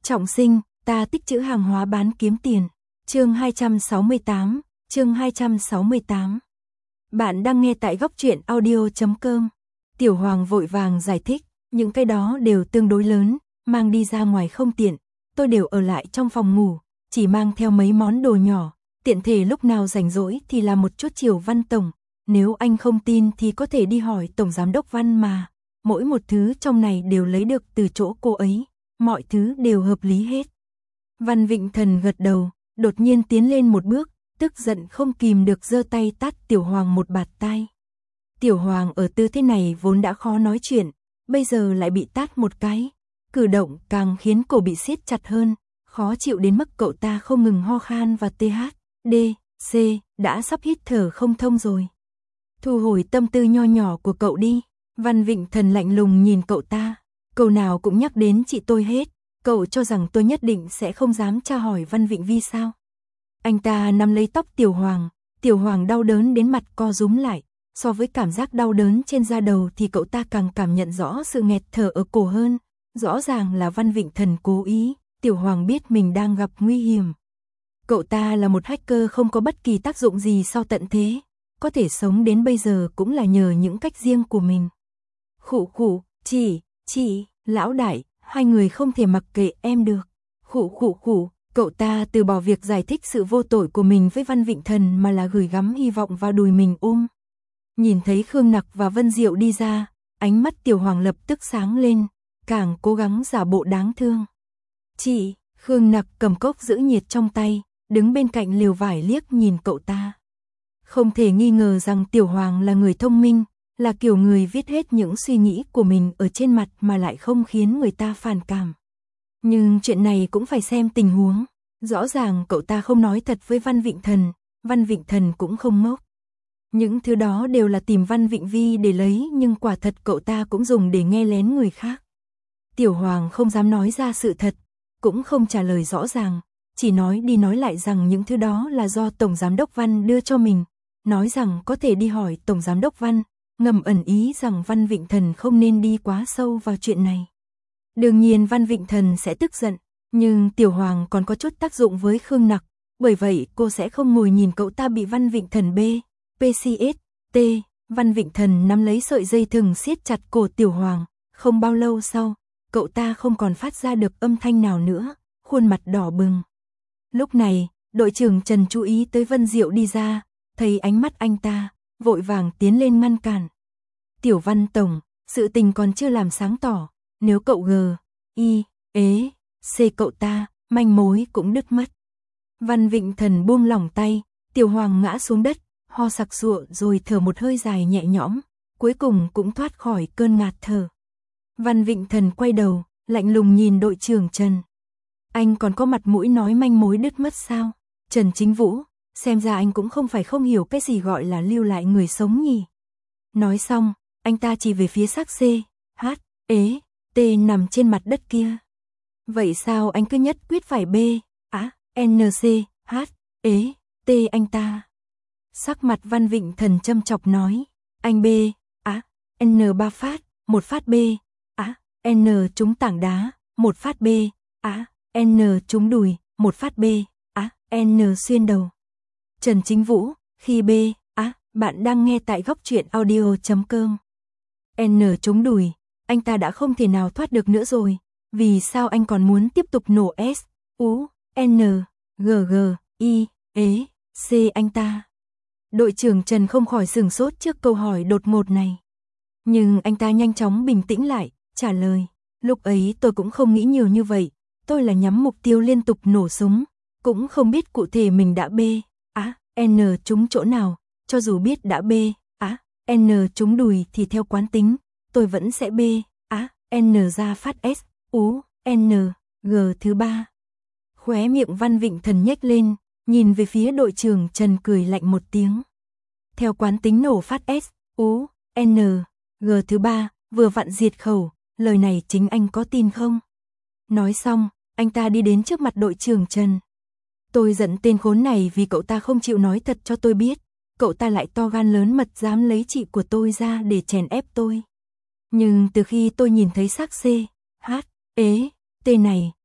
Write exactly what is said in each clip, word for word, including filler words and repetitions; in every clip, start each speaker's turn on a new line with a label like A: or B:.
A: Trọng sinh, ta tích trữ hàng hóa bán kiếm tiền. Chương hai trăm sáu mươi tám, chương hai trăm sáu mươi tám. Bạn đang nghe tại góc truyện audio chấm com. Tiểu Hoàng vội vàng giải thích, những cái đó đều tương đối lớn, mang đi ra ngoài không tiện, tôi đều ở lại trong phòng ngủ, chỉ mang theo mấy món đồ nhỏ, tiện thể lúc nào rảnh rỗi thì làm một chút chiều Văn tổng, nếu anh không tin thì có thể đi hỏi tổng giám đốc Văn mà, mỗi một thứ trong này đều lấy được từ chỗ cô ấy, mọi thứ đều hợp lý hết. Văn Vịnh Thần gật đầu, đột nhiên tiến lên một bước, tức giận không kìm được giơ tay tát Tiểu Hoàng một bạt tai. Tiểu Hoàng ở tư thế này vốn đã khó nói chuyện, bây giờ lại bị tát một cái, cử động càng khiến cổ bị siết chặt hơn, khó chịu đến mức cậu ta không ngừng ho khan và tê hát, đê, xê, đã sắp hít thở không thông rồi. Thu hồi tâm tư nho nhỏ của cậu đi, Văn Vịnh Thần lạnh lùng nhìn cậu ta, câu nào cũng nhắc đến chị tôi hết, cậu cho rằng tôi nhất định sẽ không dám tra hỏi Văn Vịnh Vi sao? Anh ta nắm lấy tóc Tiểu Hoàng, Tiểu Hoàng đau đớn đến mặt co rúm lại, so với cảm giác đau đớn trên da đầu thì cậu ta càng cảm nhận rõ sự nghẹt thở ở cổ hơn, rõ ràng là Văn Vịnh Thần cố ý, Tiểu Hoàng biết mình đang gặp nguy hiểm. Cậu ta là một hacker không có bất kỳ tác dụng gì sau tận thế, có thể sống đến bây giờ cũng là nhờ những cách riêng của mình. Khụ khụ, chị, chị, lão đại, hai người không thể mặc kệ em được. Khụ khụ khụ, cậu ta từ bỏ việc giải thích sự vô tội của mình với Văn Vịnh Thần mà là gửi gắm hy vọng vào đùi mình ôm. Nhìn thấy Khương Nặc và Vân Diệu đi ra, ánh mắt Tiểu Hoàng lập tức sáng lên, càng cố gắng giả bộ đáng thương. Chị, Khương Nặc cầm cốc giữ nhiệt trong tay, đứng bên cạnh lều vải liếc nhìn cậu ta. Không thể nghi ngờ rằng Tiểu Hoàng là người thông minh, là kiểu người viết hết những suy nghĩ của mình ở trên mặt mà lại không khiến người ta phản cảm. Nhưng chuyện này cũng phải xem tình huống, rõ ràng cậu ta không nói thật với Văn Vịnh Thần, Văn Vịnh Thần cũng không ngốc. Những thứ đó đều là tìm Văn Vịnh Vi để lấy nhưng quả thật cậu ta cũng dùng để nghe lén người khác. Tiểu Hoàng không dám nói ra sự thật, cũng không trả lời rõ ràng, chỉ nói đi nói lại rằng những thứ đó là do Tổng Giám đốc Văn đưa cho mình, nói rằng có thể đi hỏi Tổng Giám đốc Văn, ngầm ẩn ý rằng Văn Vịnh Thần không nên đi quá sâu vào chuyện này. Đương nhiên Văn Vịnh Thần sẽ tức giận, nhưng Tiểu Hoàng còn có chút tác dụng với Khương Nặc, bởi vậy cô sẽ không ngồi nhìn cậu ta bị Văn Vịnh Thần B, pê xê ét, T, Văn Vịnh Thần nắm lấy sợi dây thừng siết chặt cổ Tiểu Hoàng, không bao lâu sau, cậu ta không còn phát ra được âm thanh nào nữa, khuôn mặt đỏ bừng. Lúc này, đội trưởng Trần chú ý tới Vân Diệu đi ra, thấy ánh mắt anh ta, vội vàng tiến lên ngăn cản. Tiểu Văn Tổng, sự tình còn chưa làm sáng tỏ, nếu cậu G, I, ế, C cậu ta, manh mối cũng đứt mất. Văn Vịnh Thần buông lỏng tay, Tiểu Hoàng ngã xuống đất, ho sặc sụa rồi thở một hơi dài nhẹ nhõm, cuối cùng cũng thoát khỏi cơn ngạt thở. Văn Vịnh Thần quay đầu, lạnh lùng nhìn đội trưởng Trần. Anh còn có mặt mũi nói manh mối đứt mất sao? Trần Chính Vũ, xem ra anh cũng không phải không hiểu cái gì gọi là lưu lại người sống nhỉ. Nói xong, anh ta chỉ về phía xác C, H, ế, T nằm trên mặt đất kia. Vậy sao anh cứ nhất quyết phải B, á, N, C, H, ế, T anh ta? Sắc mặt Văn Vịnh Thần châm chọc nói, anh B, á, N ba phát, một phát B, á, N trúng tảng đá, một phát B, á, N trúng đùi, một phát B, á, N xuyên đầu. Trần Chính Vũ, khi B, á, bạn đang nghe tại góc truyện audio chấm com. N trúng đùi, anh ta đã không thể nào thoát được nữa rồi, vì sao anh còn muốn tiếp tục nổ S, U, N, G, G, I, ế, C anh ta? Đội trưởng Trần không khỏi sửng sốt trước câu hỏi đột ngột này. Nhưng anh ta nhanh chóng bình tĩnh lại, trả lời, lúc ấy tôi cũng không nghĩ nhiều như vậy, tôi là nhắm mục tiêu liên tục nổ súng, cũng không biết cụ thể mình đã B, á, N trúng chỗ nào, cho dù biết đã B, á, N trúng đùi thì theo quán tính, tôi vẫn sẽ B, á, N ra phát S, U, N, G thứ ba. Khóe miệng Văn Vịnh Thần nhếch lên, nhìn về phía đội trưởng Trần cười lạnh một tiếng. Theo quán tính nổ phát S, U, N, G thứ ba, vừa vặn diệt khẩu, lời này chính anh có tin không? Nói xong, anh ta đi đến trước mặt đội trưởng Trần. Tôi giận tên khốn này vì cậu ta không chịu nói thật cho tôi biết, cậu ta lại to gan lớn mật dám lấy chị của tôi ra để chèn ép tôi. Nhưng từ khi tôi nhìn thấy xác C, H, ế, T này,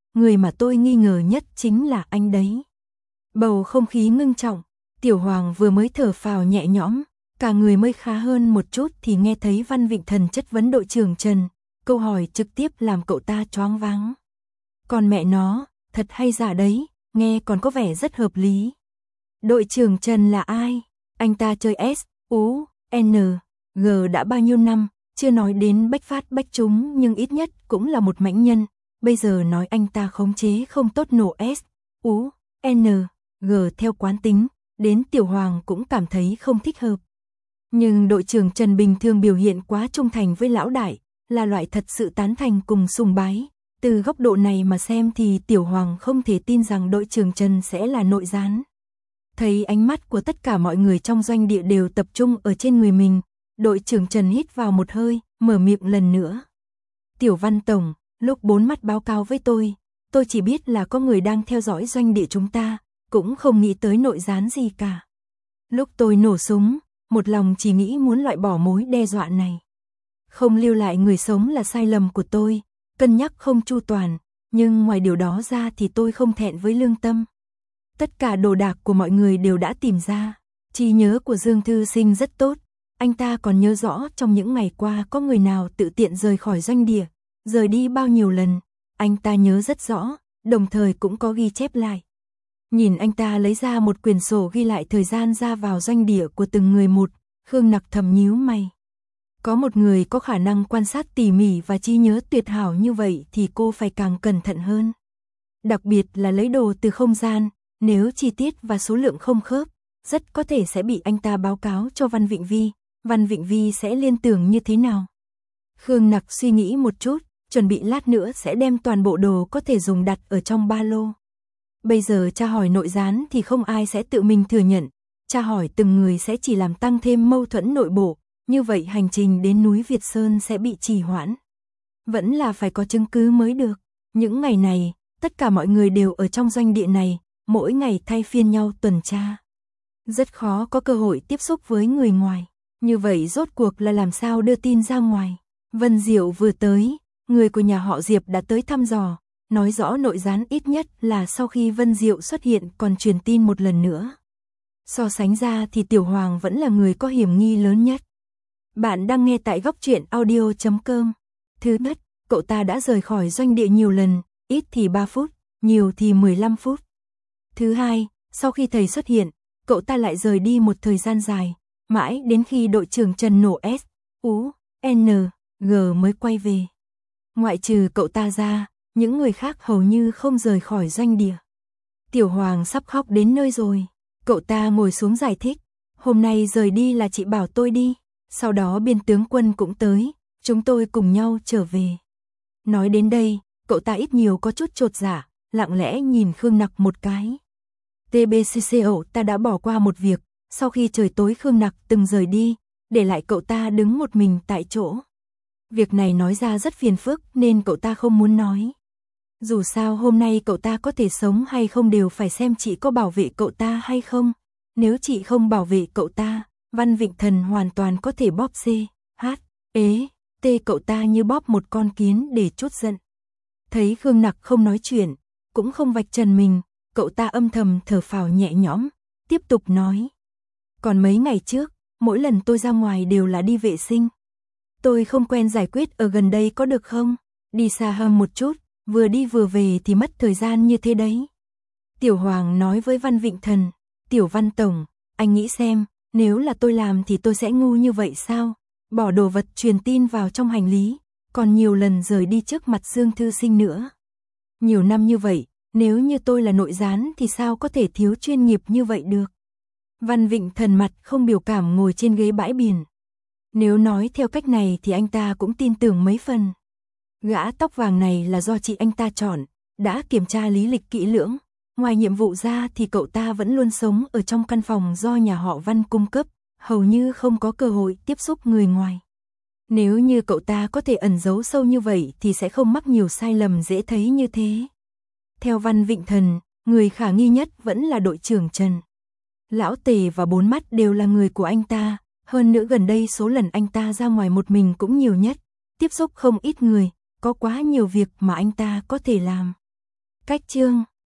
A: người mà tôi nghi ngờ nhất chính là anh đấy. Bầu không khí ngưng trọng, Tiểu Hoàng vừa mới thở phào nhẹ nhõm, cả người mới khá hơn một chút thì nghe thấy Văn Vịnh Thần chất vấn đội trưởng Trần, câu hỏi trực tiếp làm cậu ta choáng váng. Còn mẹ nó, thật hay giả đấy, nghe còn có vẻ rất hợp lý. Đội trưởng Trần là ai? Anh ta chơi S, U, N, G đã bao nhiêu năm, chưa nói đến bách phát bách trúng nhưng ít nhất cũng là một mãnh nhân. Bây giờ nói anh ta khống chế không tốt nổ S, U, N, G theo quán tính, đến Tiểu Hoàng cũng cảm thấy không thích hợp. Nhưng đội trưởng Trần bình thường biểu hiện quá trung thành với lão đại, là loại thật sự tán thành cùng sùng bái. Từ góc độ này mà xem thì Tiểu Hoàng không thể tin rằng đội trưởng Trần sẽ là nội gián. Thấy ánh mắt của tất cả mọi người trong doanh địa đều tập trung ở trên người mình, đội trưởng Trần hít vào một hơi, mở miệng lần nữa. Tiểu Văn Tổng, lúc bốn mắt báo cáo với tôi, tôi chỉ biết là có người đang theo dõi doanh địa chúng ta, cũng không nghĩ tới nội gián gì cả. Lúc tôi nổ súng, một lòng chỉ nghĩ muốn loại bỏ mối đe dọa này. Không lưu lại người sống là sai lầm của tôi, cân nhắc không chu toàn, nhưng ngoài điều đó ra thì tôi không thẹn với lương tâm. Tất cả đồ đạc của mọi người đều đã tìm ra, trí nhớ của Dương Thư Sinh rất tốt, anh ta còn nhớ rõ trong những ngày qua có người nào tự tiện rời khỏi doanh địa, rời đi bao nhiêu lần, anh ta nhớ rất rõ, đồng thời cũng có ghi chép lại. Nhìn anh ta lấy ra một quyển sổ ghi lại thời gian ra vào doanh địa của từng người một, Khương Nặc thầm nhíu mày. Có một người có khả năng quan sát tỉ mỉ và trí nhớ tuyệt hảo như vậy thì cô phải càng cẩn thận hơn. Đặc biệt là lấy đồ từ không gian, nếu chi tiết và số lượng không khớp, rất có thể sẽ bị anh ta báo cáo cho Văn Vịnh Vi, Văn Vịnh Vi sẽ liên tưởng như thế nào. Khương Nặc suy nghĩ một chút, chuẩn bị lát nữa sẽ đem toàn bộ đồ có thể dùng đặt ở trong ba lô. Bây giờ tra hỏi nội gián thì không ai sẽ tự mình thừa nhận, tra hỏi từng người sẽ chỉ làm tăng thêm mâu thuẫn nội bộ, như vậy hành trình đến núi Việt Sơn sẽ bị trì hoãn. Vẫn là phải có chứng cứ mới được. Những ngày này, tất cả mọi người đều ở trong doanh địa này, mỗi ngày thay phiên nhau tuần tra. Rất khó có cơ hội tiếp xúc với người ngoài. Như vậy rốt cuộc là làm sao đưa tin ra ngoài. Vân Diệu vừa tới, người của nhà họ Diệp đã tới thăm dò, nói rõ nội gián ít nhất là sau khi Vân Diệu xuất hiện còn truyền tin một lần nữa. So sánh ra thì Tiểu Hoàng vẫn là người có hiểm nghi lớn nhất. Bạn đang nghe tại góc truyện audio chấm com. Thứ nhất, cậu ta đã rời khỏi doanh địa nhiều lần, ít thì ba phút, nhiều thì mười lăm phút. Thứ hai, sau khi thầy xuất hiện, cậu ta lại rời đi một thời gian dài, mãi đến khi đội trưởng Trần nổ S, U, N, G mới quay về. Ngoại trừ cậu ta ra, những người khác hầu như không rời khỏi doanh địa. Tiểu Hoàng sắp khóc đến nơi rồi, cậu ta ngồi xuống giải thích, hôm nay rời đi là chị bảo tôi đi, sau đó Biên tướng quân cũng tới, chúng tôi cùng nhau trở về. Nói đến đây, cậu ta ít nhiều có chút chột dạ, lặng lẽ nhìn Khương Nặc một cái. tê bê xê xê ổ ta đã bỏ qua một việc, sau khi trời tối Khương Nặc từng rời đi, để lại cậu ta đứng một mình tại chỗ. Việc này nói ra rất phiền phức nên cậu ta không muốn nói. Dù sao hôm nay cậu ta có thể sống hay không đều phải xem chị có bảo vệ cậu ta hay không. Nếu chị không bảo vệ cậu ta, Văn Vịnh Thần hoàn toàn có thể bóp C, H, ế, T cậu ta như bóp một con kiến để trút giận. Thấy Khương Nặc không nói chuyện, cũng không vạch trần mình, cậu ta âm thầm thở phào nhẹ nhõm, tiếp tục nói. Còn mấy ngày trước, mỗi lần tôi ra ngoài đều là đi vệ sinh. Tôi không quen giải quyết ở gần đây có được không? Đi xa hơn một chút, vừa đi vừa về thì mất thời gian như thế đấy. Tiểu Hoàng nói với Văn Vịnh Thần, Tiểu Văn Tổng, anh nghĩ xem, nếu là tôi làm thì tôi sẽ ngu như vậy sao? Bỏ đồ vật truyền tin vào trong hành lý, còn nhiều lần rời đi trước mặt Dương Thư Sinh nữa. Nhiều năm như vậy, nếu như tôi là nội gián thì sao có thể thiếu chuyên nghiệp như vậy được? Văn Vịnh Thần mặt không biểu cảm ngồi trên ghế bãi biển. Nếu nói theo cách này thì anh ta cũng tin tưởng mấy phần. Gã tóc vàng này là do chị anh ta chọn, đã kiểm tra lý lịch kỹ lưỡng. Ngoài nhiệm vụ ra thì cậu ta vẫn luôn sống ở trong căn phòng do nhà họ Văn cung cấp, hầu như không có cơ hội tiếp xúc người ngoài. Nếu như cậu ta có thể ẩn giấu sâu như vậy thì sẽ không mắc nhiều sai lầm dễ thấy như thế. Theo Văn Vịnh Thần, người khả nghi nhất vẫn là đội trưởng Trần. Lão Tề và Bốn Mắt đều là người của anh ta, hơn nữa gần đây số lần anh ta ra ngoài một mình cũng nhiều nhất, tiếp xúc không ít người, có quá nhiều việc mà anh ta có thể làm. Cách chương